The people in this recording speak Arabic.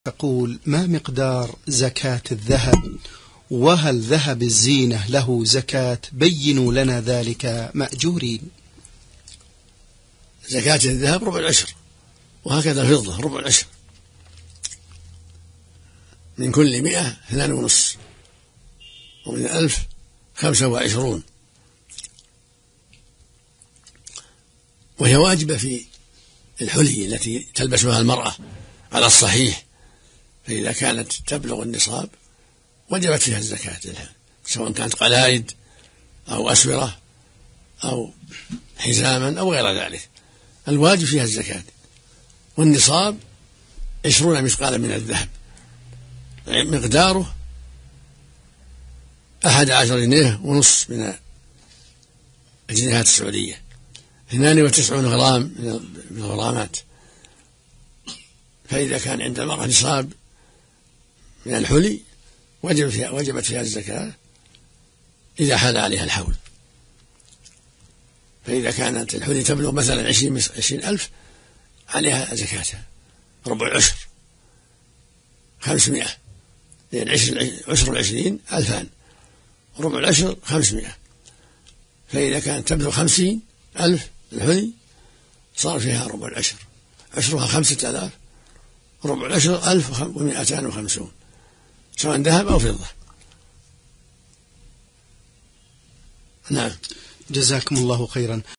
تقول: ما مقدار زكاة الذهب؟ وهل ذهب الزينة له زكاة؟ بينوا لنا ذلك مأجورين. زكاة الذهب ربع العشر، وهكذا الفضة ربع العشر، من كل 100 2.5، ومن 1000 25، وهي واجبة في الحلي التي تلبسها المرأة على الصحيح، فإذا كانت تبلغ النصاب وجبت فيها الزكاة، سواء كانت قلائد أو أسورة أو حزاما أو غير ذلك، الواجب فيها الزكاة. والنصاب 20 مثقالا من الذهب، مقداره 11.5 جنيه من الجنيهات السعودية، 92 غرام من الغرامات. فإذا كان عند المرأة نصاب من الحلي وجبت فيها الزكاة إذا حال عليها الحول. فإذا كانت الحلي تبلغ مثلا 20,000 عليها زكاتها ربع العشر 500، لأن عشر 20 2000، ربع العشر 500. فإذا كانت تبلغ 50,000 الحلي صار فيها ربع العشر، عشرها 5000، ربع العشر 1250، سواء ذهب أو فضة. نعم. جزاكم الله خيرا.